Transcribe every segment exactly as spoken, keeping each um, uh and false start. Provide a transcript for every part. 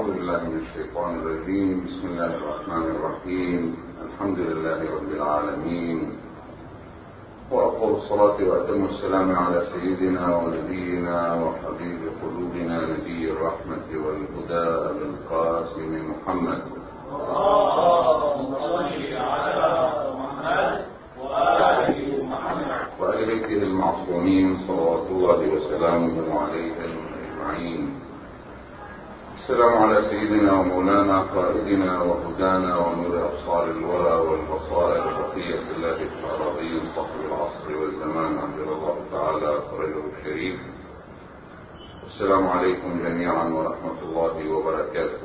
أعوذ بالله من الشيطان الرجيم. بسم الله الرحمن الرحيم. الحمد لله رب العالمين، وأفضل الصلاة وأتم السلام على سيدنا ونبينا وحبيب قلوبنا نبي الرحمة والهدى أبي القاسم محمد. اللهم صل على محمد وآل محمد وآل بيته المعصومين صلوات الله وسلامه عليهم أجمعين. السلام على سيدنا ومولانا قائدنا وهدانا ونور أبصار الورى والبصائر بقية الله الأراضين صاحب العصر والزمان عبد الله تعالى فرجه الشريف. السلام عليكم جميعا ورحمة الله وبركاته.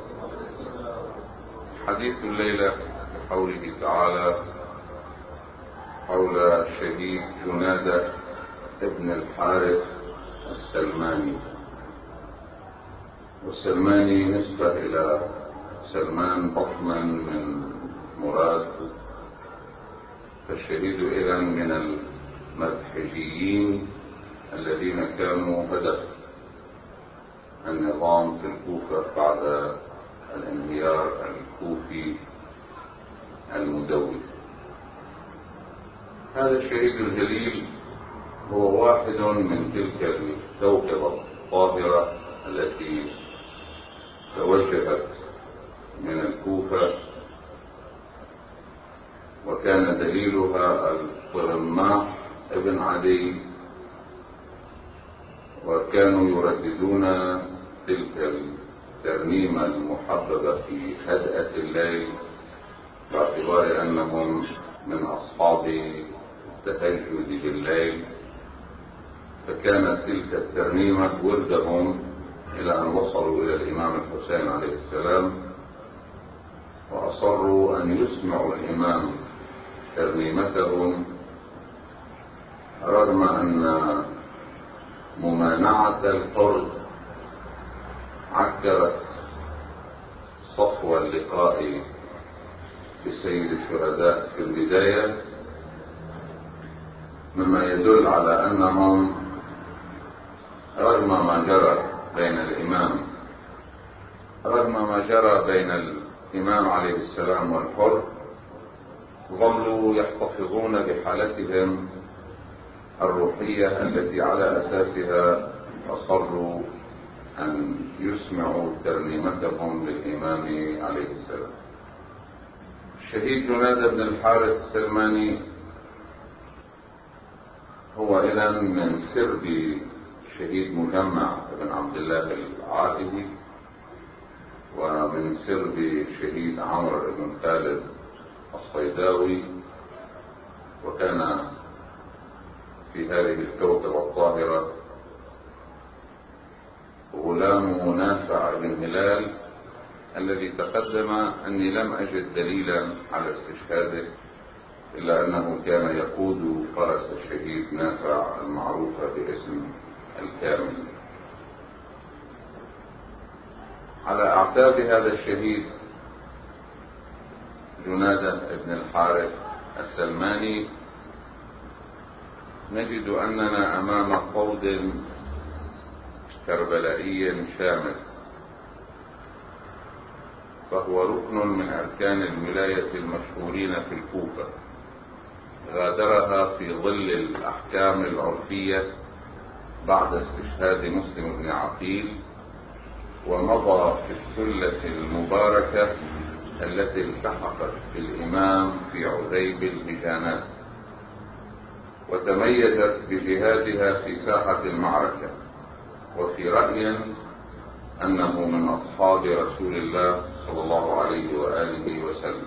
حديث الليلة بقوله تعالى حول الشهيد جنادة ابن الحارث السلماني. والسلماني نسبة إلى سلمان بطمن من مراد، فالشهيد إذن من المذهبيين الذين كانوا هدف النظام في الكوفة بعد الانهيار الكوفي المدوي. هذا الشهيد الجليل هو واحد من تلك الكوكبة الطاهرة التي توجهت من الكوفة، وكان دليلها الطرماح ابن عدي، وكانوا يرددون تلك الترنيمة المحببة في هدأة الليل باعتبار أنهم من أصحاب التهجد بالليل، فكانت تلك الترنيمة وردهم إلى أن وصلوا إلى الإمام الحسين عليه السلام، وأصروا أن يسمعوا الإمام ترنيمتهم رغم أن ممانعة الحر عكرت صفو اللقاء بسيد الشهداء في البداية، مما يدل على أنهم رغم ما جرى بين الإمام رغم ما جرى بين الإمام عليه السلام والحر ظلوا يحتفظون بحالتهم الروحية التي على أساسها أصروا أن يسمعوا ترنيمتهم للإمام عليه السلام. الشهيد جنادة بن الحارث السلماني هو إذن من سرب شهيد مجمع بن عبد الله العائدي، ومن سرب شهيد عمرو بن خالد الصيداوي، وكان في هذه الكوكبة الطاهرة غلام نافع بن هلال الذي تقدم أني لم أجد دليلا على استشهاده، إلا أنه كان يقود فرس الشهيد نافع المعروفة باسم الكامل. على أعتاب هذا الشهيد جنادة بن الحارث السلماني نجد أننا أمام قود كربلائي شامل، فهو ركن من أركان الولاية المشهورين في الكوفة، غادرها في ظل الأحكام العرفية بعد استشهاد مسلم بن عقيل، ومضى في السلة المباركة التي التحقت بالإمام في عذيب الهجانات، وتميزت بجهادها في ساحة المعركة، وفي رأي أنه من أصحاب رسول الله صلى الله عليه وآله وسلم.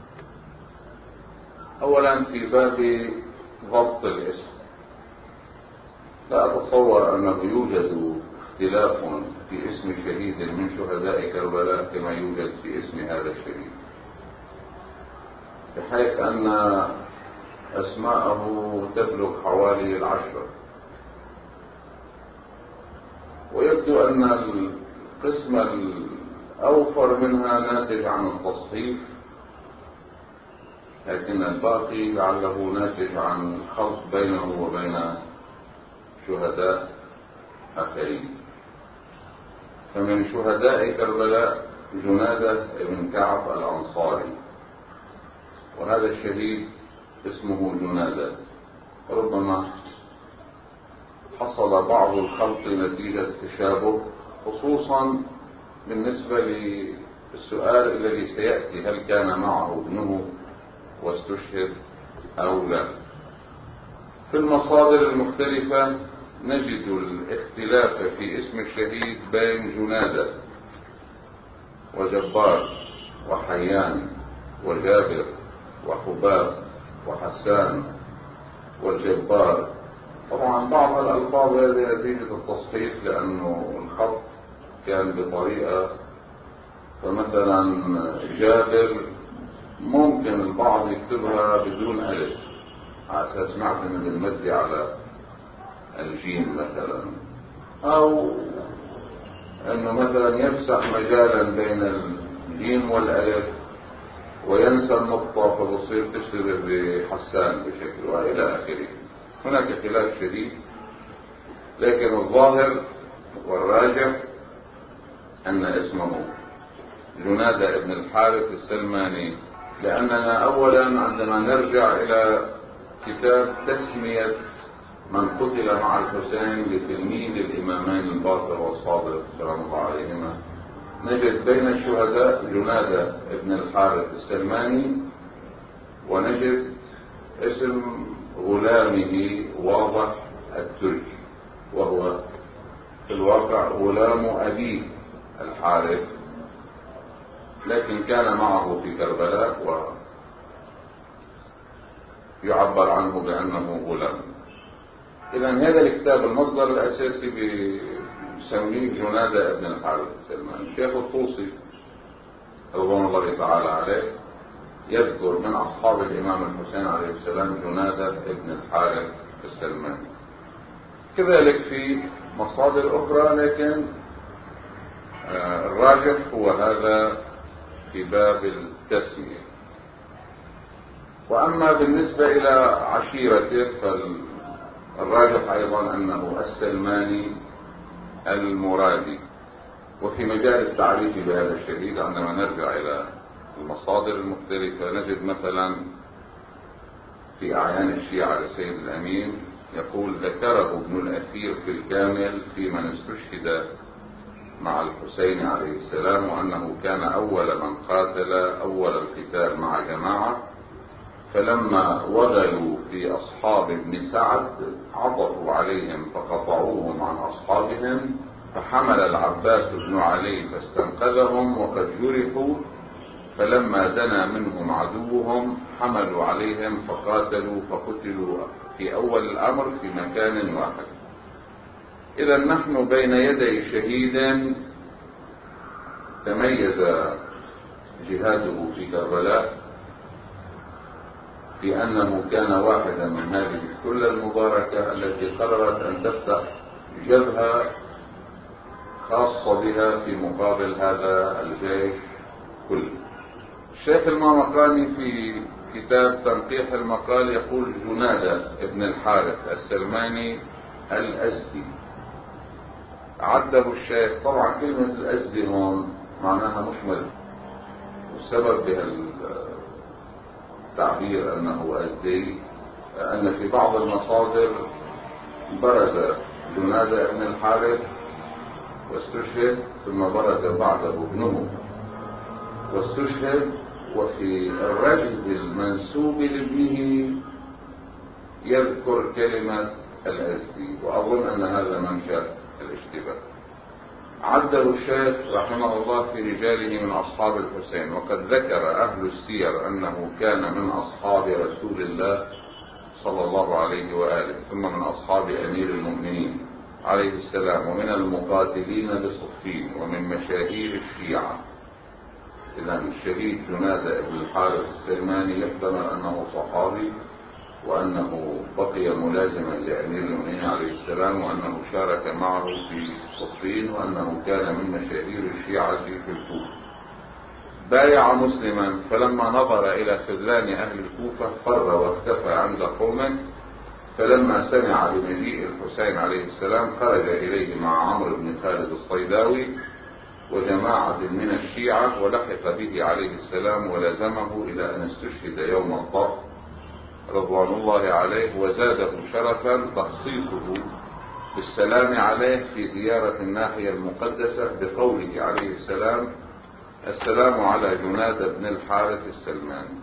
أولا في باب ضبط الاسم، لا أتصور أنه يوجد اختلاف في اسم شهيد من شهداء كربلاء كما يوجد في اسم هذا الشهيد، بحيث أن أسماءه تبلغ حوالي العشرة، ويبدو أن القسم الأوفر منها ناتج عن التصحيف، لكن الباقي لعله ناتج عن خلط بينه وبين شهداء آخرين. فمن شهداء كربلاء جنادة بن كعب الأنصاري، وهذا الشهيد اسمه جنادة. ربما حصل بعض الخلط نتيجة تشابه، خصوصا بالنسبة للسؤال الذي سيأتي: هل كان معه ابنه واستشهد أو لا؟ في المصادر المختلفة نجد الاختلاف في اسم الشهيد بين جنادة وجبار وحيان وجابر وحباب وحسان والجبار. طبعا بعض الألفاظ هذه نتيجة التصحيح لأنه الخط كان بطريقة، فمثلا جابر ممكن البعض يكتبها بدون ألف على أساس معتمد المد على الجيم مثلا، أو أنه مثلا يفسح مجالا بين الجيم والألف وينسى النقطة فتصير تشتبه بحسان بشكل وإلى آخره. هناك خلاف شديد، لكن الظاهر والراجح أن اسمه جنادة بن الحارث السلماني، لأننا أولا عندما نرجع إلى كتاب تسمية من قتل مع الحسين لتلميذ الإمامين الباقر والصادق سلام الله عليهما، نجد بين الشهداء جنادة بن الحارث السلماني، ونجد اسم غلامه واضح التركي، وهو في الواقع غلام أبيه الحارث، لكن كان معه في كربلاء ويعبر عنه بأنه غلام. إذن هذا الكتاب المصدر الأساسي بسميه جنادة بن الحارث السلماني. الشيخ الطوسي رضوان الله تعالى عليه يذكر من أصحاب الإمام الحسين عليه السلام جنادة بن الحارث السلماني. كذلك في مصادر أخرى، لكن الراجح هو هذا في باب التسمية. وأما بالنسبة إلى عشيرته فالراجح أيضا أنه السلماني المرادي. وفي مجال التعريف بهذا الشهيد عندما نرجع إلى المصادر المختلفة نجد مثلا في أعيان الشيعة للسيد الأمين يقول: ذكره ابن الأثير في الكامل في من استشهد مع الحسين عليه السلام، وأنه كان أول من قاتل أول القتال مع جماعة، فلما وغلوا في أصحاب ابن سعد عطفوا عليهم فقطعوهم عن أصحابهم، فحمل العباس بن علي فاستنقذهم وقد جرحوا، فلما دنا منهم عدوهم حملوا عليهم فقاتلوا فقتلوا في أول الأمر في مكان واحد. إذا نحن بين يدي شهيد تميز جهاده في كربلاء في أنه كان واحدا من هذه السلة المباركة التي قررت أن تفتح جبهة خاصة بها في مقابل هذا الجيش كله. الشيخ المامقاني في كتاب تنقيح المقال يقول: جنادة ابن الحارث السلماني الأزدي. عده الشيخ، طبعا كلمة الأزدي هون معناها مشمل، والسبب بهالتعبير أنه أزدي أن في بعض المصادر برز جنادة ابن الحارث واستشهد، ثم برز بعده ابنه واستشهد، وفي الرجز المنسوب لابنه يذكر كلمة الأزدي، وأظن أن هذا منشأ الاشتباه. عده الشيخ رحمه الله في رجاله من أصحاب الحسين، وقد ذكر أهل السير أنه كان من أصحاب رسول الله صلى الله عليه وآله، ثم من أصحاب أمير المؤمنين عليه السلام، ومن المقاتلين بصفين، ومن مشاهير الشيعة. إذا الشهيد جنادة بن الحارث السلماني يحتمل أنه صحابي، وأنه بقي ملازما لأمير المؤمنين عليه السلام، وأنه شارك معه في صفين، وأنه كان من مشاهير الشيعة في الكوفة. بايع مسلما، فلما نظر إلى خذلان أهل الكوفة فر واختفى عند قومه، فلما سمع بمجيء الحسين عليه السلام خرج إليه مع عمرو بن خالد الصيداوي، وجماعة من الشيعة، ولحق به عليه السلام ولازمه إلى أن استشهد يوم الطف رضوان الله عليه، وزاده شرفا تخصيصه بالسلام عليه في زيارة الناحية المقدسة بقوله عليه السلام: السلام على جناد بن الحارث السلماني.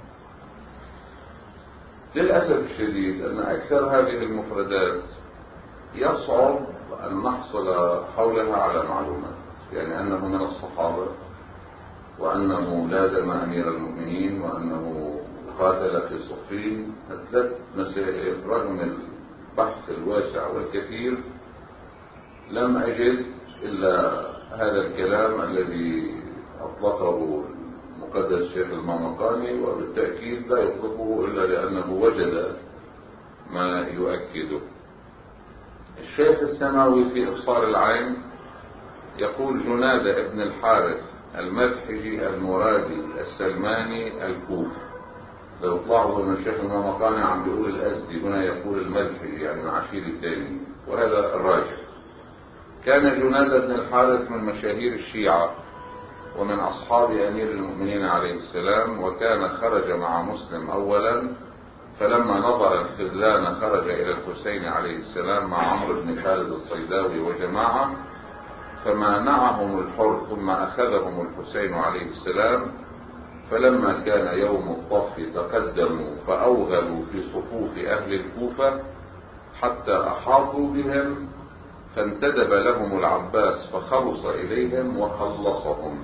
للأسف الشديد أن أكثر هذه المفردات يصعب أن نحصل حولها على معلومات، يعني أنه من الصحابة، وأنه لازم أمير المؤمنين، وأنه قاتل في صفين. ثلاث مسائل رغم البحث الواسع والكثير لم أجد إلا هذا الكلام الذي أطلقه المقدس الشيخ المامقاني، وبالتأكيد لا يطلقه إلا لأنه وجد ما يؤكده. الشيخ السماوي في إبصار العين يقول: جناد ابن الحارث المذحجي المرادي السلماني الكوفي. لو تلاحظوا ان الشيخ المامقاني عم بيقول الازدي، هنا يقول المذحجي، يعني من عشير الثاني، وهذا الراجح. كان جناد بن الحارث من مشاهير الشيعة ومن اصحاب امير المؤمنين عليه السلام، وكان خرج مع مسلم اولا، فلما نظر الخذلان خرج الى الحسين عليه السلام مع عمرو بن خالد الصيداوي وجماعة، فمانعهم الحر ثم اخذهم الحسين عليه السلام. فلما كان يوم الطف تقدموا فأوغلوا في صفوف أهل الكوفة حتى أحاطوا بهم، فانتدب لهم العباس فخلص إليهم وخلصهم.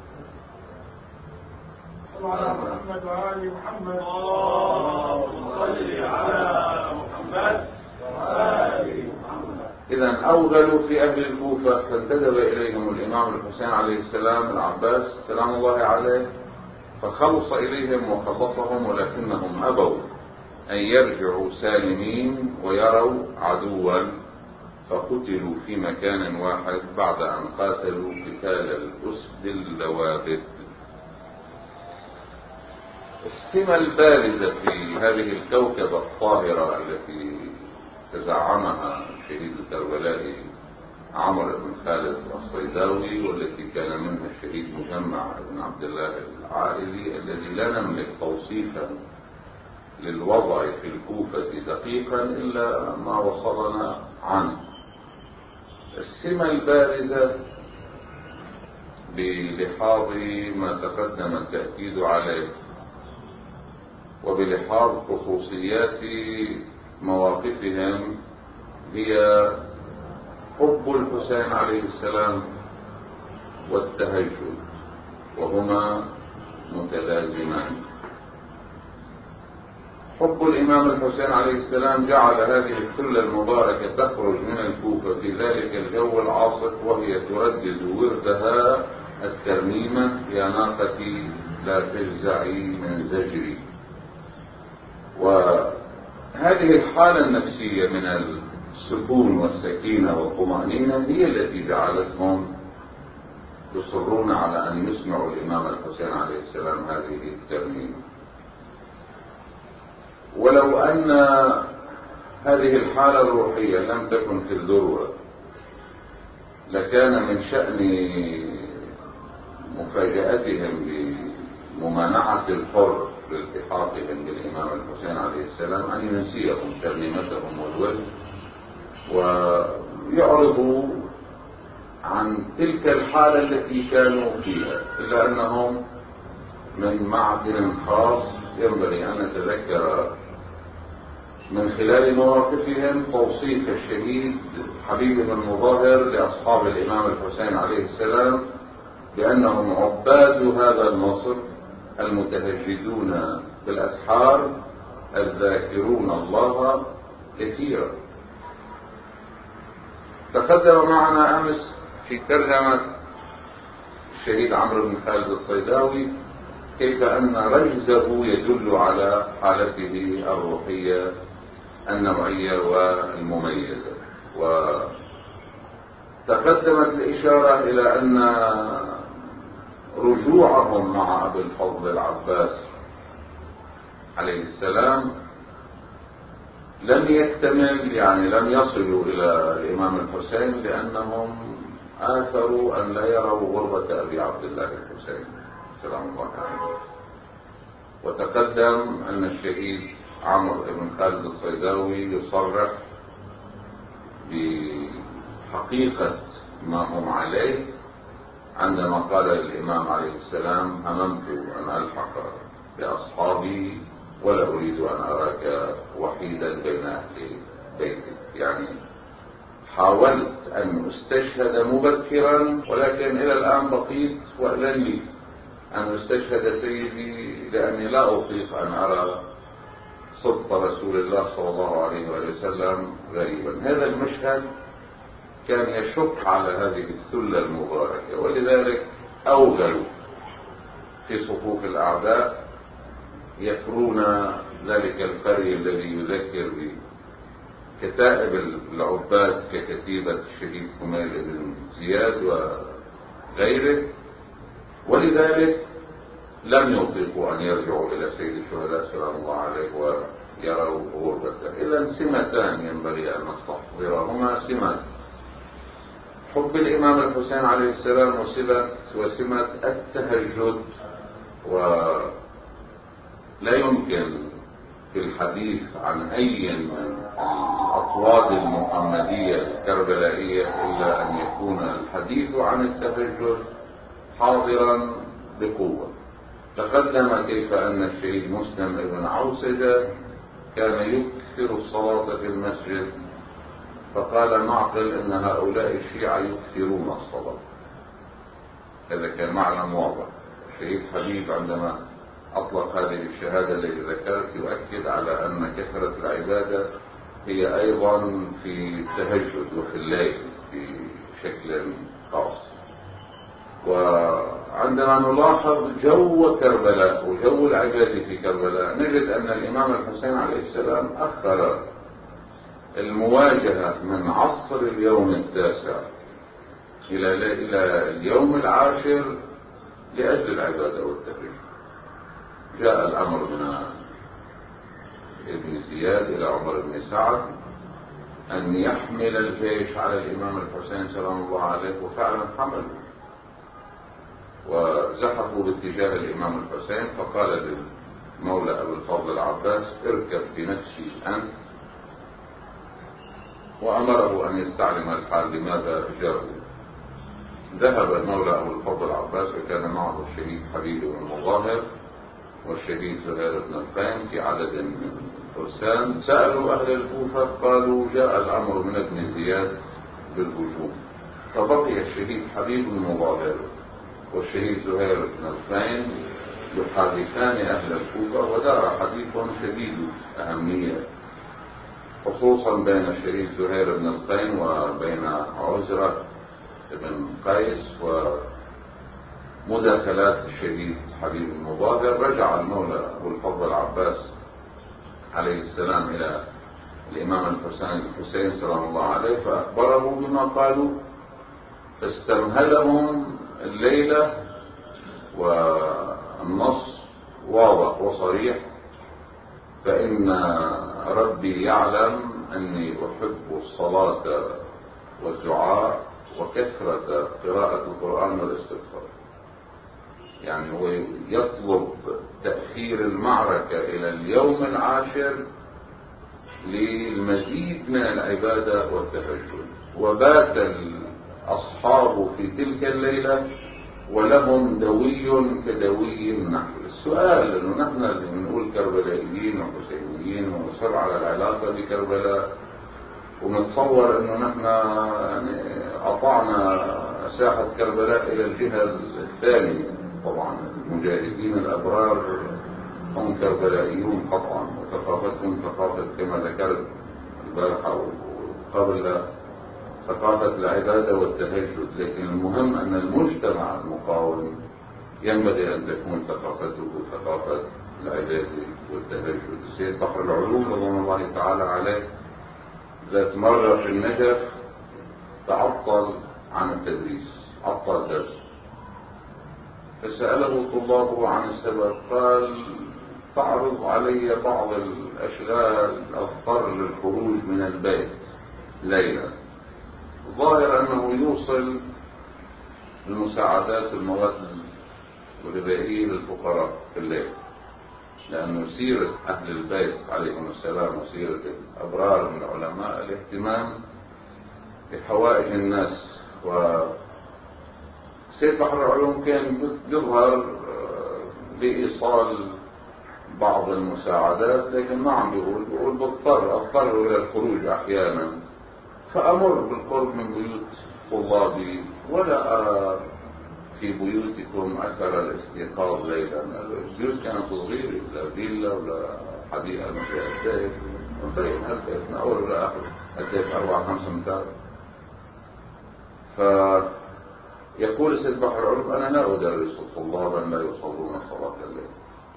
صلى على محمد وآل محمد. اللهم صل على محمد وآل محمد. إذا أوغلوا في أهل الكوفة فانتدب إليهم الإمام الحسين عليه السلام العباس سلام الله عليه، فخلص إليهم وخلصهم، ولكنهم أبوا أن يرجعوا سالمين ويروا عدوا، فقتلوا في مكان واحد بعد أن قاتلوا قتال الأسد اللوابد. السمة البارزة في هذه الكوكبة الطاهرة التي تزعمها شهيد الكربلاء عمرو بن خالد الصيداوي، والتي كان منها الشهيد مجمع بن عبد الله العائلي، الذي لا نملك توصيفا للوضع في الكوفة دقيقا إلا ما وصلنا عنه. السمة البارزة بلحاظ ما تقدم التأكيد عليه، وبلحاظ خصوصيات مواقفهم، هي حب الحسين عليه السلام والتهجد، وهما متلازمان. حب الإمام الحسين عليه السلام جعل هذه الثلة المباركة تخرج من الكوفة في ذلك الجو العاصف وهي تردد وردها الترنيمة: يا ناقتي لا تجزعي من زجري. وهذه الحالة النفسية من السكون والسكينة والطمأنينة هي التي جعلتهم يصرون على أن يسمعوا الإمام الحسين عليه السلام هذه الترنيمة. ولو أن هذه الحالة الروحية لم تكن في الذروة، لكان من شأن مفاجأتهم بممانعة الحر لالتحاقهم بالإمام الحسين عليه السلام أن ينسيهم ترنيمتهم والورد، ويعرضوا عن تلك الحالة التي كانوا فيها، إلا أنهم من معدن خاص ينبغي أن نتذكر من خلال مواقفهم توصيف الشهيد حبيب بن المظاهر لأصحاب الإمام الحسين عليه السلام بأنهم عباد هذا النصر المتهجدون بالأسحار الذاكرون الله كثيرا. تقدم معنا أمس في ترجمة الشهيد عمرو بن خالد الصيداوي كيف أن رجزه يدل على حالته الروحية النوعية والمميزة، وتقدمت الإشارة إلى أن رجوعهم مع أبي الفضل العباس عليه السلام لم يكتمل، يعني لم يصلوا إلى الإمام الحسين، لأنهم آثروا أن لا يروا غربة أبي عبد الله الحسين سلام الله عليه. وتقدم أن الشهيد عمرو بن خالد الصيداوي يصرح بحقيقة ما هم عليه عندما قال للإمام عليه السلام: هممت أن ألحق بأصحابي ولا أريد أن أراك وحيدا بين أهل بيتك. يعني حاولت أن أستشهد مبكرا، ولكن إلى الآن بقيت وأذن لي أن أستشهد سيدي، لأني لا أطيق أن أرى صدق رسول الله صلى الله عليه وسلم غريبا. هذا المشهد كان يشق على هذه الثلة المباركة، ولذلك أوغلوا في صفوف الأعداء، يفرون ذلك القري الذي يذكر بكتائب العباد ككتيبة الشهيد كميل بن زياد وغيره، ولذلك لم يطيقوا أن يرجعوا إلى سيد الشهداء سلام الله عليه ويروا غربته. إذن سمتان ينبغي أن نستحضرهما: سمة حب الإمام الحسين عليه السلام وسمة وسمة التهجد. ولا يمكن في الحديث عن أي من الأطواد المحمدية الكربلائية إلا أن يكون الحديث عن التهجد حاضرا بقوة. تقدم كيف أن الشهيد مسلم ابن عوسجة كان يكثر الصلاة في المسجد، فقال معقل إن هؤلاء الشيعة يكثرون الصلاة. هذا كان معنى واضح. الشهيد حبيب عندما أطلق هذه الشهادة التي ذكرت يؤكد على أن كثرة العبادة هي أيضا في التهجد وفي الليل بشكل خاص. وعندما نلاحظ جو كربلاء وجو العبادة في كربلاء نجد أن الإمام الحسين عليه السلام أخر المواجهة من عصر اليوم التاسع إلى إلى اليوم العاشر لأجل العبادة والتهجد. جاء الأمر من ابن زياد إلى عمر بن سعد أن يحمل الجيش على الإمام الحسين سلام الله عليه، وفعلا حملوا وزحفوا باتجاه الإمام الحسين، فقال للمولى أبو الفضل العباس: اركب بنفسي أنت، وأمره أن يستعلم الحال لماذا جاءوا. ذهب المولى أبو الفضل العباس وكان معه الشهيد حبيب بن مظاهر والشهيد زهير بن القين في عدد من الفرسان. سألوا أهل الكوفة قالوا: جاء الأمر من ابن زياد بالهجوم. فبقي الشهيد حبيب بن مظاهر والشهيد زهير بن القين يحادثان أهل الكوفة، ودار حديث شديد أهمية خصوصا بين الشهيد زهير بن القين وبين عزرة بن قيس ومداخلات الشهيد حبيب بن مظاهر. رجع المولى أبو الفضل العباس عليه السلام إلى الإمام الحسين الحسين سلام الله عليه فأخبره بما قالوا، فاستمهلهم الليلة، والنص واضح وصريح: فإن ربي يعلم أني أحب الصلاة والدعاء وكثرة قراءة القرآن والاستغفار. يعني هو يطلب تأخير المعركة إلى اليوم العاشر للمزيد من العبادة والتهجد. وبات الأصحاب في تلك الليلة ولهم دوي كدوي النحل. السؤال انه نحن اللي بنقول كربلائيين وحسينيين ونصر على العلاقة بكربلاء، ونتصور انه نحن يعني قطعنا ساحة كربلاء الى الجهة الثانية. طبعا المجاهدين الابرار هم كربلائيون قطعا، وثقافتهم ثقافة كما ذكرت البارحة وقبل ثقافة العبادة والتهجد. لكن المهم أن المجتمع المقاوم ينبغي أن تكون ثقافته ثقافة العبادة والتهجد. السيد بحر العلوم رضوان الله تعالى عليه ذات مرة في النجف تعطل عن التدريس، عطل درس، فسأله طلابه عن السبب. قال: تعرض علي بعض الأشغال أضطر للخروج من البيت ليلا. ظاهر أنه يوصل المساعدات والمواد الغذائية للفقراء في الليل، لأنه سيرة أهل البيت عليهم السلام وسيرة الأبرار من العلماء الاهتمام بحوائج الناس. وسيد بحر العلوم كان يظهر بإيصال بعض المساعدات، لكن ما عم بيقول بيقول بضطر أضطر إلى الخروج أحيانا، فأمر بالقرب من بيوت طلابي ولا أرى في بيوتكم أثر الاستيقاظ ليلا. البيوت كانت صغيرة، لا فيلا ولا حديقة فيها الديك، وفين هالكيف من أول ولا آخر الديك أربعة خمسة أمتار. فيقول سيد بحر العلوم: أنا لا أدرس طلابا لا يصلون صلاة الليل،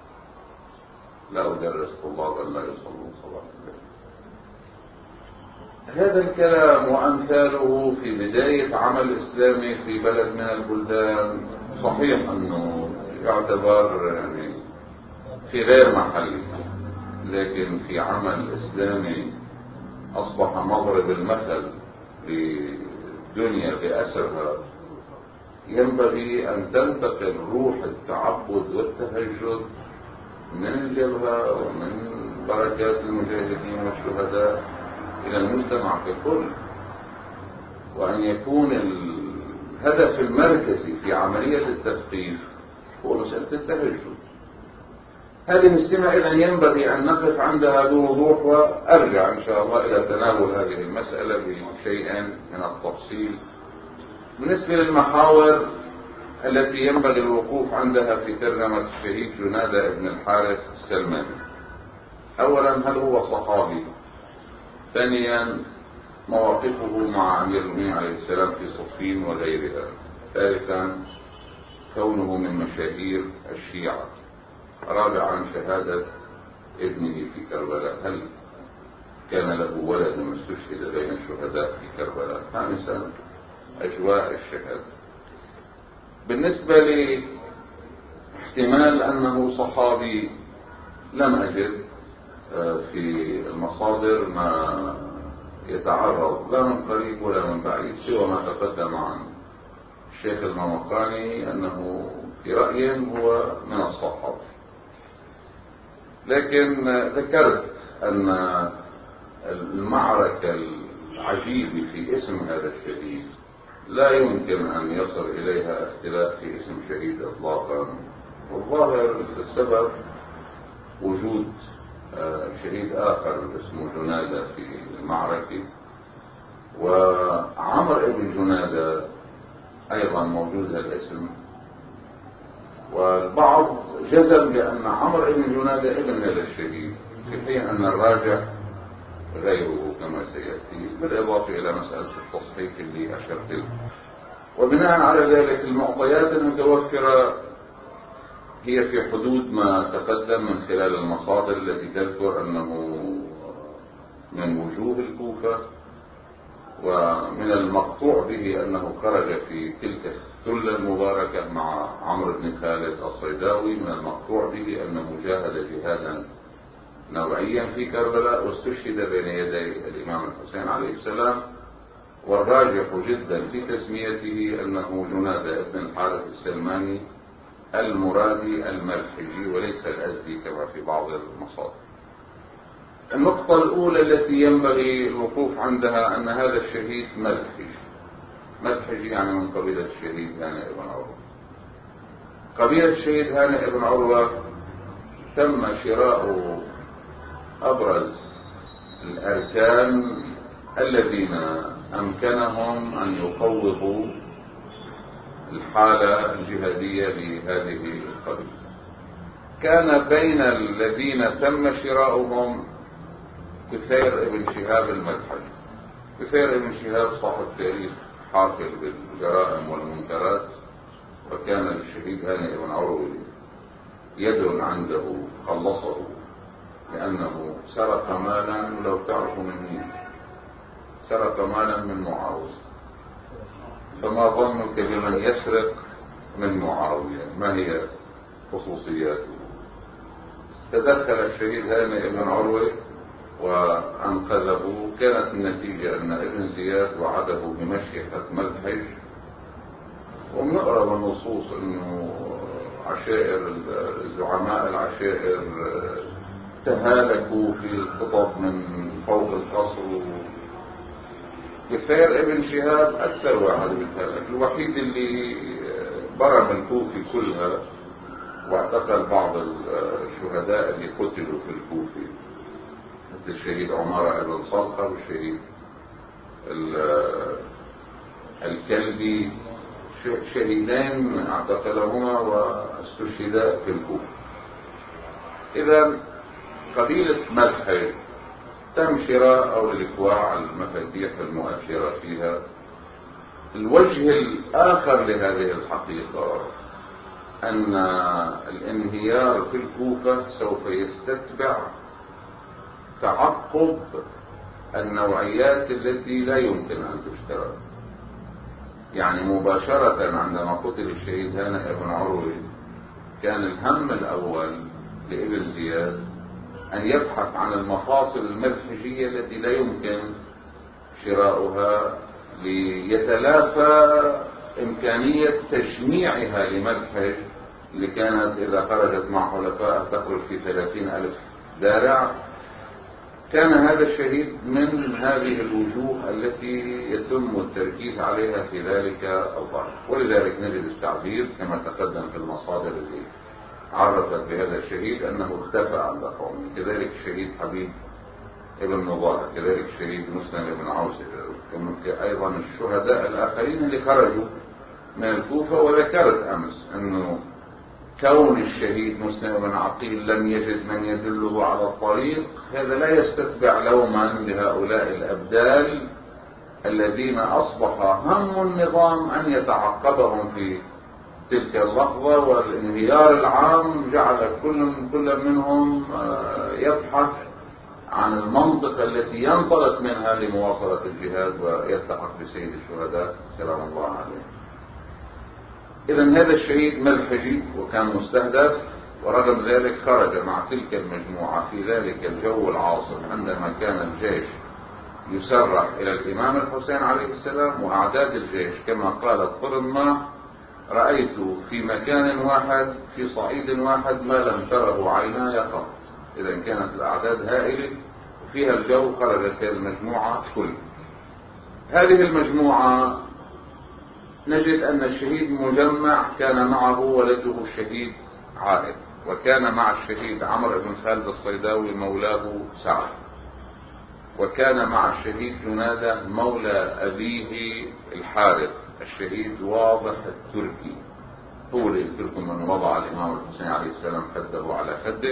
لا أدرس طلابا لا يصلون صلاة الليل. هذا الكلام وأمثاله في بداية عمل إسلامي في بلد من البلدان صحيح أنه يعتبر يعني في غير محله، لكن في عمل إسلامي أصبح مضرب المثل للدنيا بأسرها، ينبغي أن تنتقل روح التعبد والتهجد من الجبهة ومن بركات المجاهدين والشهداء إلى المجتمع ككل، وأن يكون الهدف المركزي في عملية التثقيف هو مسألة التهجد. هذه السمة إذا ينبغي أن نقف عندها بوضوح، وأرجع إن شاء الله إلى تناول هذه المسألة بشيء من التفصيل بالنسبة للمحاور التي ينبغي الوقوف عندها في ترجمة الشهيد جنادة بن الحارث السلماني. أولا، هل هو صحابي؟ ثانيا، مواقفه مع أمير المؤمنين عليه السلام في صفين وغيرها. ثالثا، كونه من مشاهير الشيعة. رابعا، شهادة ابنه في كربلاء، هل كان له ولد استشهد بين الشهداء في كربلاء؟ خامسا، أجواء الشهادة. بالنسبة لاحتمال أنه صحابي، لم أجد في المصادر ما يتعرض لا من قريب ولا من بعيد سوى ما تقدم عن الشيخ الممقاني أنه في رأيهم هو من الصحابة. لكن ذكرت أن المعركة العجيبة في اسم هذا الشهيد لا يمكن أن يصل إليها اختلاف في اسم شهيد إطلاقا، والظاهر السبب وجود شهيد آخر اسمه جنادة في المعركة، وعمر ابن جنادة أيضا موجود هذا الاسم، والبعض جزم بأن عمر ابن جنادة ابن هذا الشهيد، في حين أن الراجح غيره كما سيأتي، بالإضافة إلى مسألة التصحيح اللي أشرت له. وبناء على ذلك المعطيات المتوفرة هي في حدود ما تقدم من خلال المصادر التي تذكر أنه من وجوه الكوفة، ومن المقطوع به أنه خرج في تلك الثلة المباركة مع عمرو بن خالد الصيداوي، من المقطوع به أنه جاهد جهادا نوعيا في كربلاء واستشهد بين يدي الإمام الحسين عليه السلام. والراجح جدا في تسميته أنه جنادة بن الحارث السلماني المرادي الملحجي وليس الأزدي كما في بعض المصادر. النقطة الأولى التي ينبغي الوقوف عندها أن هذا الشهيد ملحجي. ملحجي يعني من قبيلة الشهيد هانئ بن عروة. قبيلة الشهيد هانئ بن عروة تم شراء أبرز الأركان الذين أمكنهم أن يقوضوا الحالة الجهادية لهذه القبيلة. كان بين الذين تم شراؤهم كثير ابن شهاب الملحجي. كثير ابن شهاب صاحب تاريخ حافل بالجرائم والمنكرات، وكان للشهيد هانئ بن عروة يد عنده خلصه لأنه سرق مالا، ولو تعرفوا من مين سرق مالا من معاوية، فما ظنك بمن يسرق من معاوية؟ ما هي خصوصياته؟ تدخل الشهيد هانئ بن عروة وأنقذه. كانت النتيجة أن ابن زياد وعده بمشيخة ملحج وبنقرأ بالنصوص إنه عشائر الزعماء العشائر تهالكوا في الخطب من فوق القصر. كفار ابن شهاب أكثر واحد بيتهالك، الوحيد اللي برم الكوفي كلها واعتقل بعض الشهداء اللي قتلوا في الكوفي، مثل الشهيد عمارة بن صلقة والشهيد الكلبي، شهيدان اعتقلهما واستشهدا في الكوفة. إذا قبيلة مذحج تم شراء أو الإكواع المفاتيح المؤثرة فيها. الوجه الآخر لهذه الحقيقة أن الانهيار في الكوفة سوف يستتبع تعقب النوعيات التي لا يمكن أن تشترى. يعني مباشرة عندما قتل الشهيد هانئ بن عروي كان الهم الأول لابن زياد أن يبحث عن المفاصل المذحجية التي لا يمكن شراؤها ليتلافى إمكانية تجميعها لمذحج اللي كانت إذا خرجت مع حلفائها تخرج في ثلاثين ألف دارع. كان هذا الشهيد من هذه الوجوه التي يتم التركيز عليها في ذلك الظرف، ولذلك نجد التعبير كما تقدم في المصادر اللي عرفت بهذا الشهيد أنه اختفى عند قومه. كذلك الشهيد حبيب ابن مبارك، كذلك الشهيد مسلم بن عوس، أيضا الشهداء الآخرين اللي خرجوا من الكوفة. وذكرت أمس أنه كون الشهيد مسلم بن عقيل لم يجد من يدله على الطريق هذا لا يستتبع لوما لهؤلاء الأبدال الذين أصبح هم النظام أن يتعقبهم في تلك اللحظة، والانهيار العام جعل كل كل منهم يبحث عن المنطقة التي ينطلق منها لمواصلة الجهاد ويلتحق بسيد الشهداء سلام الله عليه. إذن هذا الشهيد مذحجي وكان مستهدف، ورغم ذلك خرج مع تلك المجموعة في ذلك الجو العاصف عندما كان الجيش يسرح إلى الإمام الحسين عليه السلام. وأعداد الجيش كما قالت قرمة رأيت في مكان واحد في صعيد واحد ما لم تره عيناي قط. إذا كانت الأعداد هائلة وفيها الجو خرجت المجموعة كل هذه المجموعة. نجد أن الشهيد مجمع كان معه ولده الشهيد عائد، وكان مع الشهيد عمرو بن خالد الصيداوي مولاه سعد، وكان مع الشهيد جنادة مولى أبيه الحارث الشهيد واضح التركي، هو اللي قلت لكم من وضع الإمام الحسين عليه السلام خده على خده.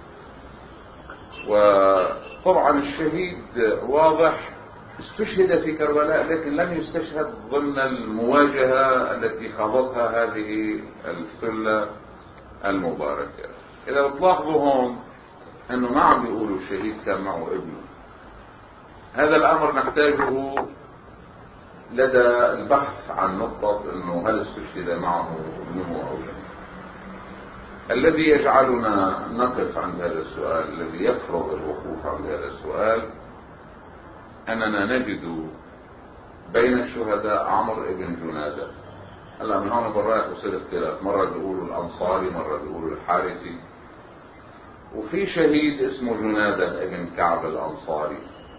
وطبعا الشهيد واضح استشهد في كربلاء لكن لم يستشهد ضمن المواجهة التي خاضتها هذه الثلة المباركة. إذا بتلاحظوا هون أنه ما عم بيقولوا الشهيد كان معه ابنه. هذا الأمر نحتاجه لدى البحث عن نقطة أنه هل استشهد معه ابنه أو لا. الذي يجعلنا نقف عند هذا السؤال، الذي يفرض الوقوف عند هذا السؤال، أننا نجد بين الشهداء عمرو بن جنادة. هلا من هون برايح وصير اختلاف، مرة بيقولوا الأنصاري مرة بيقولوا الحارثي، وفي شهيد اسمه جنادة ابن كعب الأنصاري.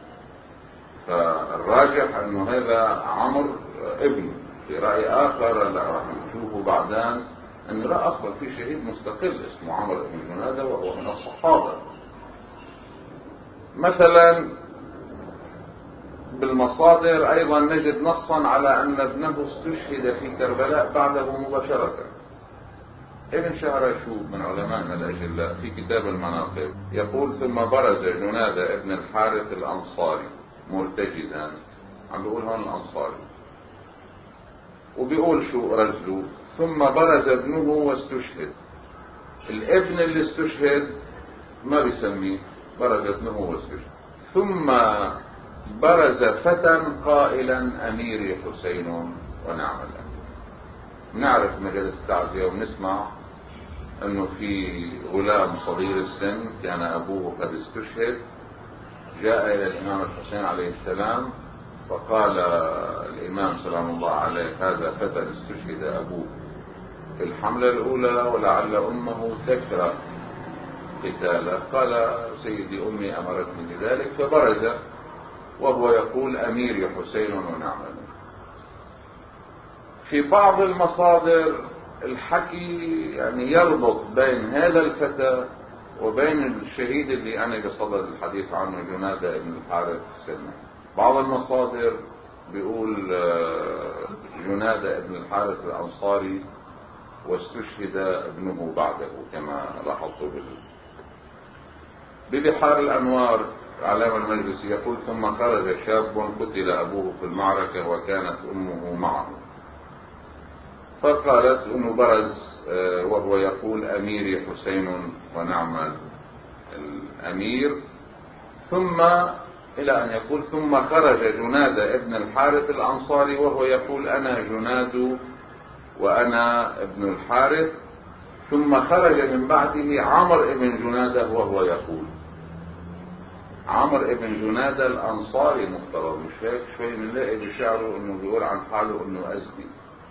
فالراجح أنه هذا عمرو ابنه. في رأي آخر لا راح نشوفه بعدين أن لا أصلا في شهيد مستقل اسمه عمرو بن جنادة وهو من الصحابة. مثلا بالمصادر أيضا نجد نصا على أن ابنه استشهد في كربلاء بعده مباشرة. ابن شهراشوب من علمائنا الأجلاء في كتاب المناقب يقول: ثم برز جنادة ابن الحارث الأنصاري مرتجزا. عم بيقول هون الأنصاري، وبيقول شو رجله: ثم برز ابنه واستشهد. الابن اللي استشهد ما بيسميه، برز ابنه واستشهد. ثم برز فتى قائلا: أميري حسين ونعم الأمير. نعرف مجلس التعزية ونسمع أنه في غلام صغير السن كان أبوه قد استشهد، جاء إلى الإمام الحسين عليه السلام فقال الإمام سلام الله عليه: هذا فتى استشهد أبوه في الحملة الأولى ولعل أمه تكره قتاله. قال: سيدي أمي أمرتني بذلك. فبرز وهو يقول: أميري حسين ونعم. في بعض المصادر الحكي يعني يربط بين هذا الفتى وبين الشهيد اللي أنا بصدد الحديث عنه، جنادة بن الحارث السلماني. بعض المصادر بيقول جنادة بن الحارث الأنصاري واستشهد ابنه بعده كما لاحظت ببحار الأنوار. علامة المجلسي يقول: ثم خرج شاب قتل أبوه في المعركة وكانت أمه معه. فقالت أم برز وهو يقول: أميري حسين ونعم الأمير. ثم إلى أن يقول: ثم خرج جنادة ابن الحارث الأنصاري وهو يقول: أنا جناد وأنا ابن الحارث. ثم خرج من بعده عمر ابن جنادة وهو يقول. عمر ابن جنادة الأنصاري مفترض، مش هيك شوي بنلاقي بشعره انه بيقول عن حاله انه أزدي.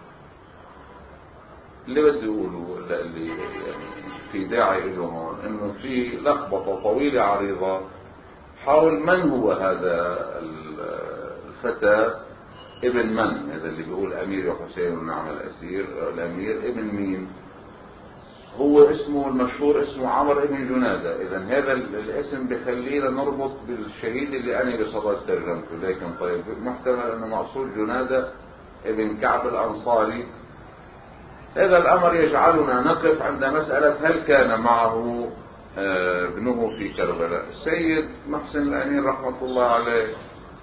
اللي بده يقوله اللي يعني في داعي له هون انه في لخبطة طويلة عريضة حول من هو هذا الفتى، ابن من هذا اللي بيقول أمير حسين ونعم الأسير الأمير، ابن مين؟ هو اسمه المشهور اسمه عمر ابن جنادة. إذا هذا الاسم بخلينا نربط بالشهيد اللي أنا بصدد ترجمته. لكن طيب محتمل أنه مقصود جنادة ابن كعب الأنصاري. هذا الأمر يجعلنا نقف عند مسألة هل كان معه ابنه في كربلاء. السيد محسن الأمين رحمة الله عليه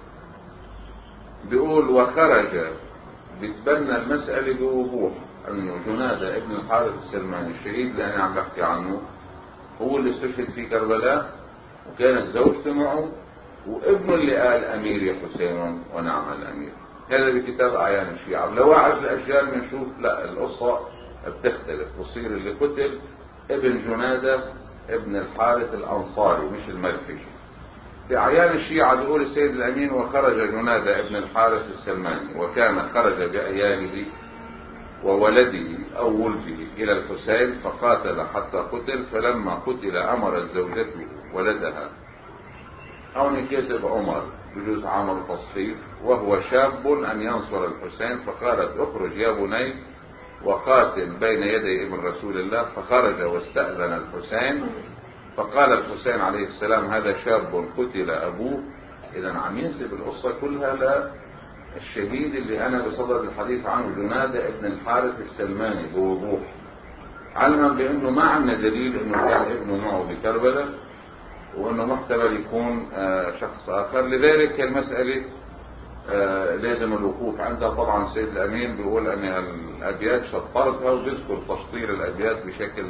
بيقول: وخرج بتبنى المسألة بوضوح أنه جنادة ابن الحارث السلماني الشهيد اللي أنا عم بحكي عنه هو اللي استشهد في كربلاء، وكانت زوجته معه، وابنه اللي قال: أميري حسين ونعم الأمير. هذا بكتاب أعيان الشيعة. لو وعد الأجيال بنشوف لا القصة بتختلف، بصير اللي قتل ابن جنادة ابن الحارث الأنصاري مش المرفشي. في أعيان الشيعة بيقول السيد الأمين: وخرج جنادة ابن الحارث السلماني وكان خرج بأياله وولده أو ولده إلى الحسين فقاتل حتى قتل. فلما قتل أمرت زوجته ولدها أو نكتب عمر بجوز عمر تصحيف وهو شاب أن ينصر الحسين، فقالت: اخرج يا بني وقاتل بين يدي ابن رسول الله. فخرج واستأذن الحسين، فقال الحسين عليه السلام: هذا شاب قتل أبوه. إذا عم ينسب القصة كلها للشهيد اللي أنا بصدد الحديث عنه، جنادة ابن الحارث السلماني بوضوح، علما بأنه ما عندنا دليل أنه كان ابنه معه بكربلاء وأنه محتمل يكون شخص آخر. لذلك المسألة لازم الوقوف عندها. طبعا السيد الأمين بيقول أن الأبيات شطرتها وبيذكر تشطير الأبيات بشكل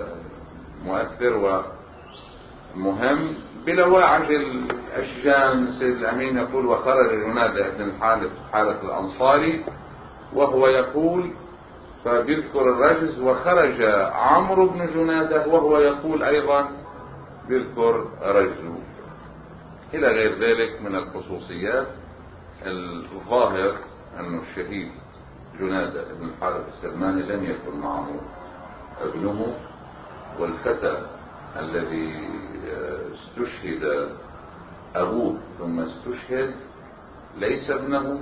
مؤثر ومهم بلواعج الأشجان. السيد الأمين يقول: وخرج جنادة ابن الحارث الأنصاري وهو يقول، فبيذكر الرجز. وخرج عمرو بن جنادة وهو يقول أيضا، بيذكر رجزه إلى غير ذلك من الخصوصيات. الظاهر أن الشهيد جنادة ابن الحارث السلماني لم يكن معه ابنه، والفتى الذي استشهد أبوه ثم استشهد ليس ابنه.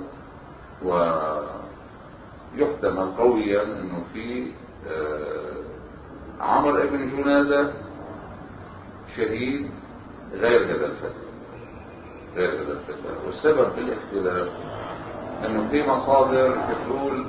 ويحتمل قويا أنه في عمر ابن جنادة شهيد غير هذا الفتى غير هذا الفتى والسبب في الاختلاف أنه في مصادر بتقول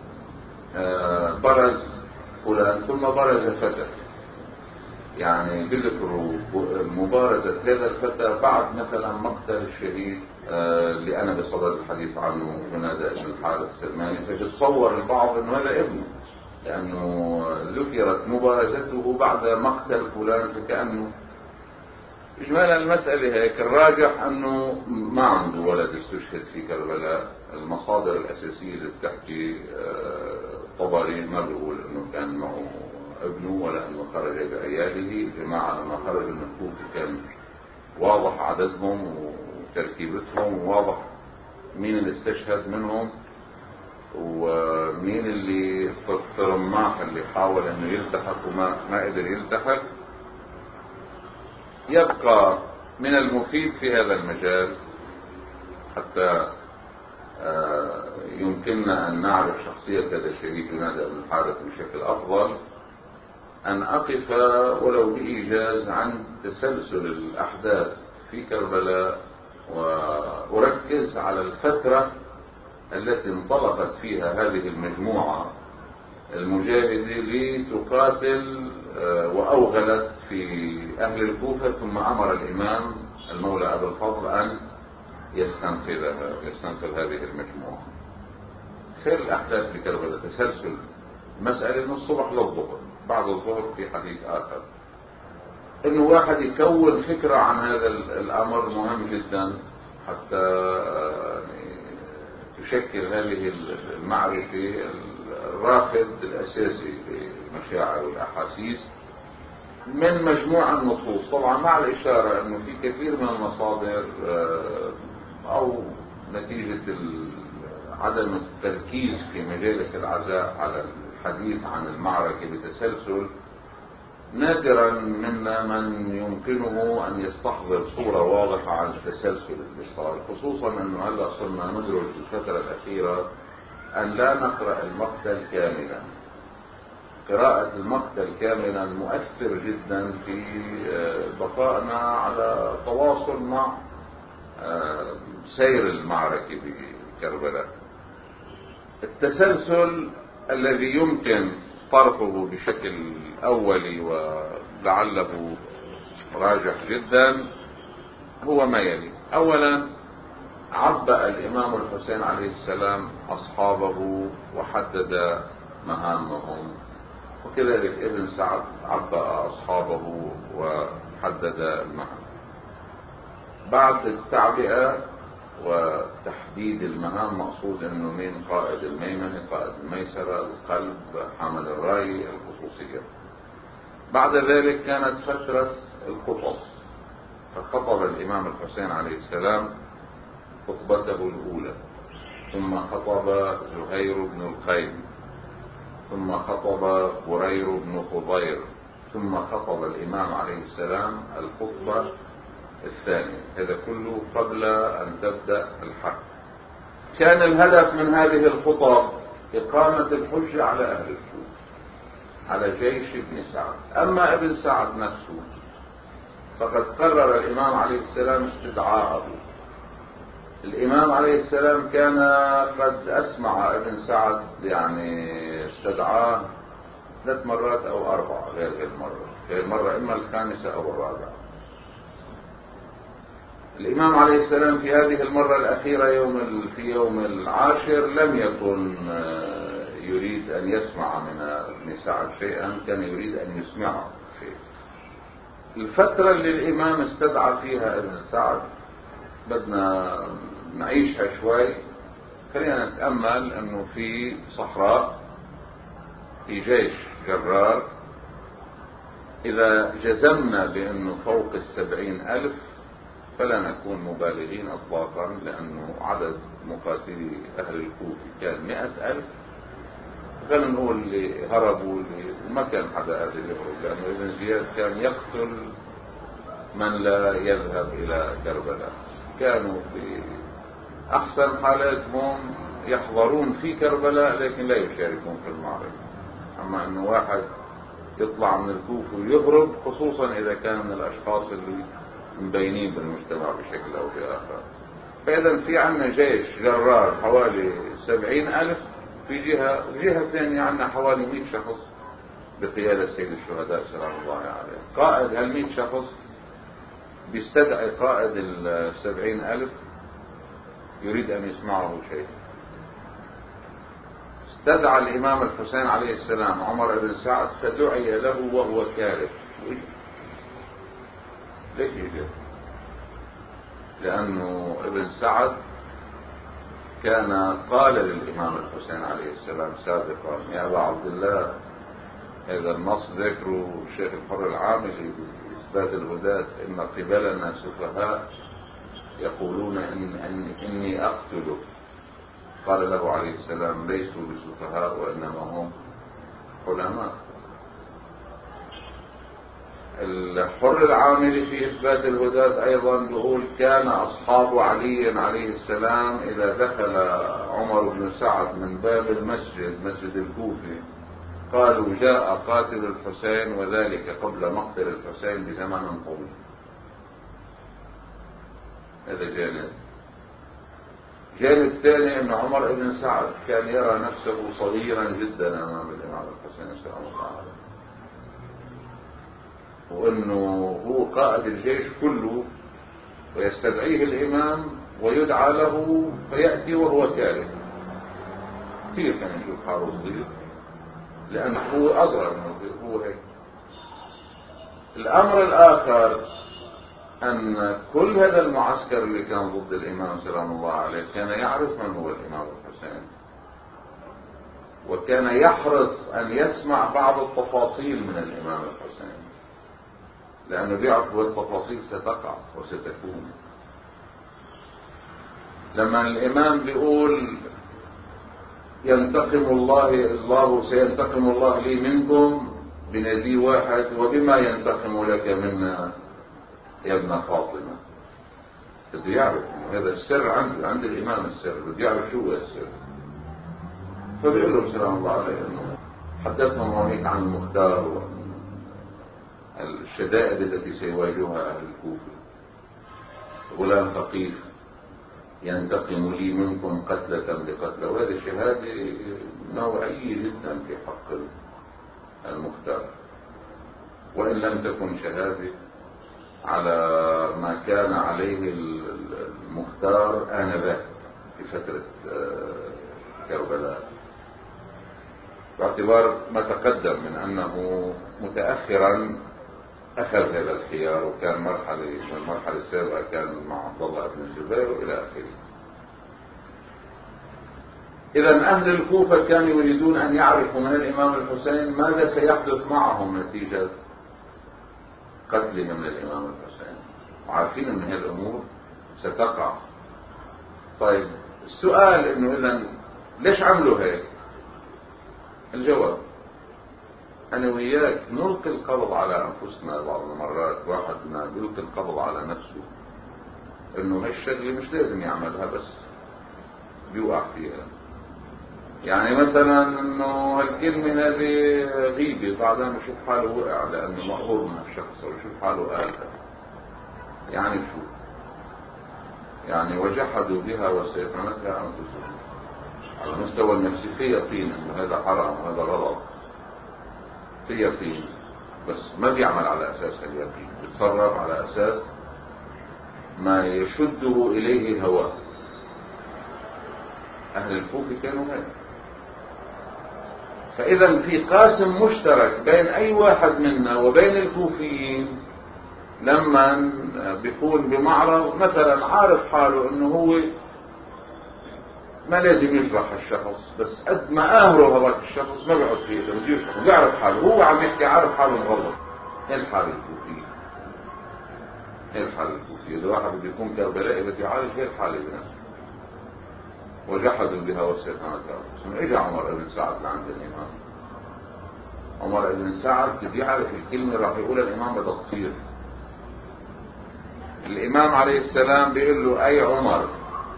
برز فلان ثم برز فتى، يعني بذكروا مبارزة هذا الفتى بعد مثلا مقتل الشهيد اللي أنا بصدد الحديث عنه جنادة ابن الحارث السلماني. فبتصور البعض أنه هذا ابنه لأنه ذكرت مبارزته بعد مقتل فلان، فكأنه إجمالا المسألة هيك. الراجح أنه ما عنده ولد استشهد في كربلاء. المصادر الأساسية اللي بتحكي طبري ما بيقول أنه كان معه ابنه ولا أنه خرج بعياله. الجماعة لما خرجوا من الكوفة كان واضح عددهم وتركيبتهم وواضح مين اللي استشهد منهم ومين اللي في الرماح اللي حاول انه يلتحق وما ما قدر يلتحق. يبقى من المفيد في هذا المجال حتى يمكننا ان نعرف شخصية هذا الشهيد ينادى بن الحارث بشكل افضل ان اقف ولو بايجاز عن تسلسل الاحداث في كربلاء، واركز على الفترة التي انطلقت فيها هذه المجموعة المجاهدة لتقاتل واوغلت في اهل الكوفة، ثم امر الامام المولى ابو الفضل ان يستنفذها يستنفذ هذه المجموعة. سير الاحداث في كربلاء تسلسل مسألة من الصبح للظهر، بعد الظهر في حديث اخر. انه واحد يكون فكرة عن هذا الامر مهم جدا حتى تشكل هذه المعرفة الرافد الاساسي للمشاعر والاحاسيس من مجموعة النصوص، طبعا مع الاشارة انه في كثير من المصادر او نتيجة عدم التركيز في مجالس العزاء على الحديث عن المعركة بتسلسل، نادرا منا من يمكنه ان يستحضر صورة واضحة عن التسلسل اللي صار، خصوصا انه هلا صرنا ندرج في الفترة الاخيرة ان لا نقرأ المقتل كاملا. قراءة المقتل كاملا مؤثر جدا في بقائنا على تواصل مع سير المعركة بكربلاء. التسلسل الذي يمكن طرحه بشكل أولي ولعله راجح جدا هو ما يلي. أولا، عبأ الإمام الحسين عليه السلام أصحابه وحدد مهامهم، وكذلك ابن سعد عبأ أصحابه وحدد المهام. بعد التعبئة وتحديد المهام مقصود انه مين قائد الميمنة، قائد الميسرة، القلب، حامل الراية، الخصوصية. بعد ذلك كانت فترة الخطب، فخطب الامام الحسين عليه السلام خطبته الاولى، ثم خطب زهير بن القيم، ثم خطب برير بن خضير، ثم خطب الامام عليه السلام الخطبة الثاني. هذا كله قبل ان تبدأ الحرب. كان الهدف من هذه الخطب اقامة الحجة على اهل الكوفة، على جيش ابن سعد. اما ابن سعد نفسه فقد قرر الامام عليه السلام استدعاءه. الامام عليه السلام كان قد اسمع ابن سعد، يعني استدعاه ثلاث مرات او اربعة، غير المرة غير المرة اما الخامسة او الرابعة. الامام عليه السلام في هذه المرة الاخيرة يوم في يوم العاشر لم يكن يريد ان يسمع من ابن سعد شيئا، كان يريد ان يسمعه شيء. الفترة اللي الامام استدعى فيها ابن سعد بدنا نعيشها شوي. خلينا نتأمل انه في صحراء، في جيش جرار، اذا جزمنا بانه فوق السبعين الف فلا نكون مبالغين اطلاقا، لانه عدد مقاتلي اهل الكوفة كان مئة الف. خلينا نقول اللي هربوا اللي وما كان حدا قادر يهرب، لانه ابن زياد كان يقتل من لا يذهب الى كربلاء. كانوا في احسن حالاتهم يحضرون في كربلاء لكن لا يشاركون في المعركة. اما انه واحد يطلع من الكوفة ويهرب، خصوصا اذا كان من الاشخاص اللي مبينين بالمجتمع بشكل او باخر. فاذا في عنا جيش جرار حوالي سبعين الف، في جهة جهة ثانية عنا حوالي مئة شخص بقيادة سيد الشهداء سلام الله عليه. قائد هالمئة شخص بيستدعي قائد السبعين الف يريد ان يسمعه شيء. استدعى الامام الحسين عليه السلام عمر بن سعد فدعي له وهو كارث. ليش يجب؟ لانه ابن سعد كان قال للامام الحسين عليه السلام سابقا: يا ابا عبد الله، هذا النص ذكره الشيخ الحر العاملي باثبات الهداة، ان قبلنا سفهاء يقولون إن إن إني أقتلك، قال له عليه السلام ليسوا بسفهاء وإنما هم علماء. الحر العاملي في إثبات الهداة أيضا يقول كان أصحاب علي عليه السلام إذا دخل عمر بن سعد من باب المسجد مسجد الكوفي قالوا جاء قاتل الحسين، وذلك قبل مقتل الحسين بزمن طويل. هذا جانب. جانب ثاني أن عمر بن سعد كان يرى نفسه صغيرا جدا أمام الإمام الحسين سلام الله عليه، وأنه هو قائد الجيش كله ويستدعيه الإمام ويدعى له فيأتي وهو كاره. كثير كان يشوف حاله صغير لأنه هو أصغر منه، هو هيك. الأمر الآخر أن كل هذا المعسكر اللي كان ضد الإمام سلام الله عليه كان يعرف من هو الإمام الحسين، وكان يحرص أن يسمع بعض التفاصيل من الإمام الحسين، لأنه بيعرف التفاصيل ستقع وستكون. لما الإمام بيقول ينتقم الله الله سينتقم الله لي منكم بنبي واحد، وبما ينتقم لك منا يا ابن فاطمة. بده يعرف انه هذا السر عنده، عند الإمام السر، بده يعرف شو هو السر. فبيقول له سلام الله عليه انه حدثنا مواهيك عن المختار والشدائد التي سيواجهها أهل الكوفة. غلام ثقيف ينتقم لي منكم قتلة بقتلة، وهذه شهادة نوعية جدا في حق المختار، وإن لم تكن شهادة على ما كان عليه المختار آنذاك في فترة كربلاء، باعتبار ما تقدم من أنه متأخرا أخذ هذا الخيار، وكان مرحلة من المرحلة السابقة كان مع عبد الله بن الزبير وإلى آخره. إذا أهل الكوفة كانوا يريدون أن يعرفوا من الإمام الحسين ماذا سيحدث معهم نتيجة قتلهم للإمام الحسين، وعارفين أن هذه الأمور ستقع. طيب السؤال إنه إذا ليش عملوا هيك؟ الجواب أنا وياك نلقي القبض على أنفسنا بعض المرات، واحدنا بيلقي القبض على نفسه إنه هالشغلة مش لازم يعملها بس بيوقع فيها. يعني مثلا إنه هالكلمة هذه غيبة، بعدين بشوف حاله وقع لأنه مقهور من الشخص، ويشوف حاله قالها. يعني شو؟ يعني وجحدوا بها واستيقنتها أنفسهم. على المستوى النفسي في يقين إنه هذا حرام وهذا غلط، في يقين، بس ما بيعمل على أساس اليقين، بيتصرف على أساس ما يشده إليه الهوى. أهل الكوفة كانوا هيك. فإذا في قاسم مشترك بين أي واحد منا وبين الكوفيين لما بيكون بمعرض مثلا عارف حاله إنه هو ما لازم يجرح الشخص، بس قد ما قاهره هذاك الشخص ما بيقعد فيه، بده يجرحه، بيعرف حاله، هو عم يحكي عارف حاله مغلط. هي الحالة الكوفية، هي الحالة الكوفية. إذا واحد بده يكون كربلائي بده يعالج هي الحالة بنفسه. وجحدوا بها واستيقنتها أنفسهم. إجا عمر بن سعد لعند الإمام. عمر بن سعد بده يعرف الكلمة راح يقولها الإمام بدها تصير. الإمام عليه السلام بيقول له أي عمر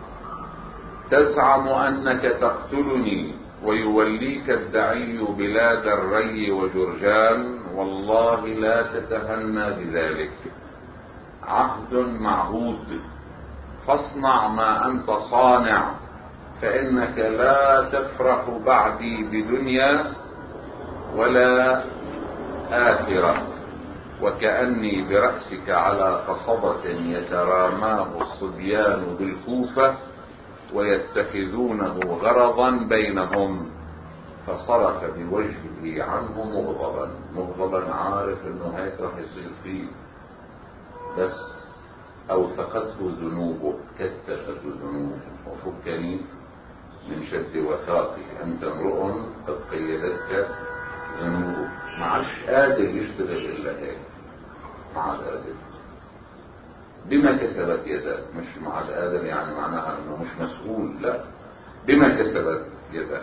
تزعم أنك تقتلني ويوليك الدعي بلاد الري وجرجان، والله لا تتهنى بذلك، عهد معهود، فاصنع ما أنت صانع، فإنك لا تفرح بعدي بدنيا ولا آخرة، وكأني برأسك على قصبة يتراماه الصبيان بالكوفة ويتخذونه غرضا بينهم. فصرف بوجهه عنه مغضبا، مغضبا عارف انه هيك راح يصير فيه، بس اوثقته ذنوبه، كتفت ذنوبه وفكني من شد وثاقي، انت امرؤ قد قيدتك ذنوبه. ما عادش قادر يشتغل الا هيك، ما عاد قادر. بما كسبت يداك، مش مع الآدم يعني معناها أنه مش مسؤول، لا، بما كسبت يداك.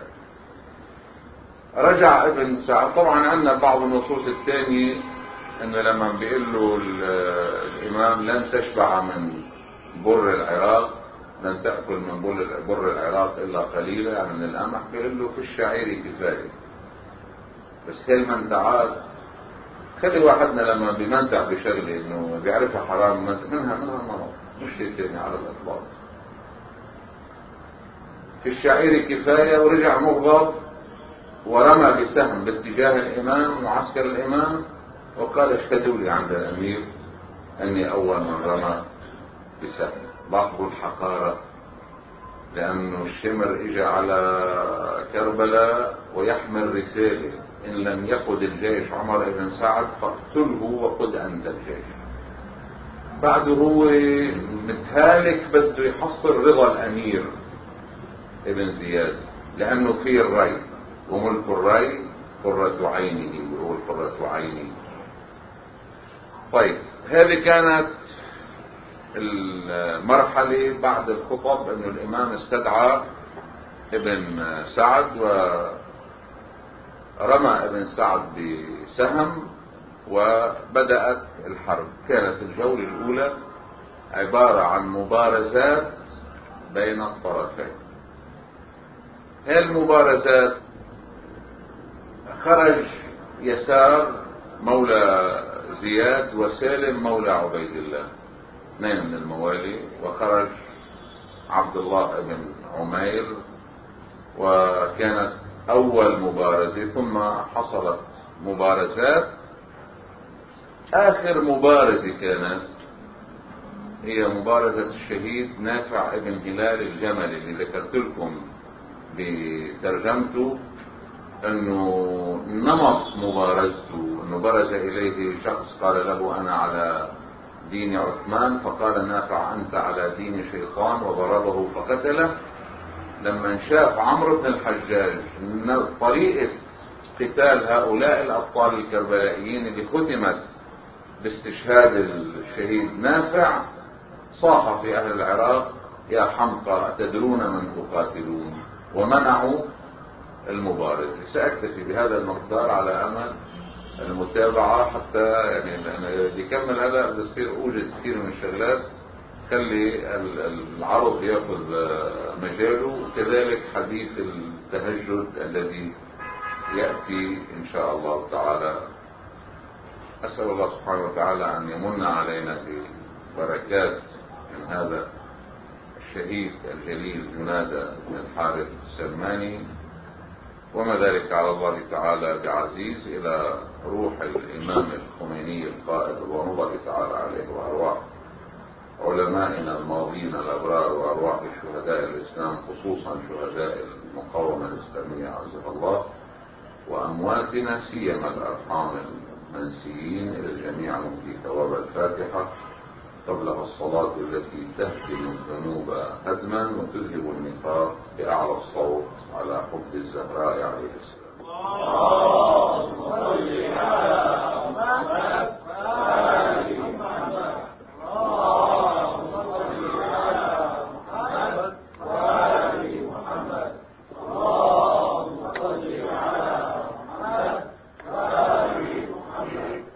رجع ابن سعد. طبعا عندنا بعض النصوص الثانية أنه لما بيقول له الإمام لن تشبع من بر العراق، لن تأكل من بر العراق إلا قليلا، يعني من القمح، بيقول له في الشعير كفاية. بس هالمنتعات خلي واحدنا لما بيمنتع بشغله انه بيعرفها حرام منها منها مرض، مش شيء ثاني على الاطلاق. في الشعير كفايه. ورجع مغضب ورمى بسهم باتجاه الامام معسكر الامام وقال اشهدوا لي عند الامير اني اول من رمى بسهم. لاحظوا الحقاره، لانه الشمر اجى على كربلاء ويحمل رساله: إن لم يقد الجيش عمر بن سعد فاقتله وقد أنت الجيش. بعده هو متهالك بده يحصل رضا الأمير ابن زياد، لأنه فيه الري، وملك الري قرة عينه، وهو قرة عينه. طيب، هذه كانت المرحلة بعد الخطب، أنه الإمام استدعى ابن سعد و رمى ابن سعد بسهم وبدأت الحرب. كانت الجولة الأولى عبارة عن مبارزات بين الطرفين. هذه المبارزات خرج يسار مولى زياد وسالم مولى عبيد الله، اثنين من الموالي، وخرج عبد الله بن عمير، وكانت أول مبارزة. ثم حصلت مبارزات. آخر مبارزة كانت هي مبارزة الشهيد نافع ابن هلال الجملي، اللي ذكرت لكم بترجمته أنه نمط مبارزته أنه برز إليه شخص قال له أنا على دين عثمان، فقال نافع أنت على دين شيطان، وضربه فقتله. لما شاف عمرو بن الحجاج طريقة قتال هؤلاء الأبطال الكربلائيين اللي ختمت باستشهاد الشهيد نافع، صاح في أهل العراق: يا حمقى أتدرون من تقاتلون؟ ومنعوا المبارزة. سأكتفي بهذا المقدار على أمل المتابعة، حتى يعني أنا بكمل هذا بصير أوجد كثير من الشغلات، خلي العرض يأخذ مجاله، وكذلك حديث التهجد الذي يأتي إن شاء الله تعالى. أسأل الله سبحانه وتعالى أن يمن علينا ببركات من هذا الشهيد الجليل جنادة بن الحارث السلماني، وما ذلك على الله تعالى بعزيز، إلى روح الإمام الخميني القائد رضوان الله تعالى عليه، وأرواح علمائنا الماضين الأبرار، وأرواح شهداء الإسلام، خصوصا شهداء المقاومة الإسلامية عزها الله، وأمواتنا سيما الأرحام المنسيين. إلى الجميع نهدي ثواب الفاتحة قبلها الصلاة التي تهدم الذنوب هدما وتذهب النفاق بأعلى الصوت على حب الزهراء عليه السلام. اللهم صل على محمد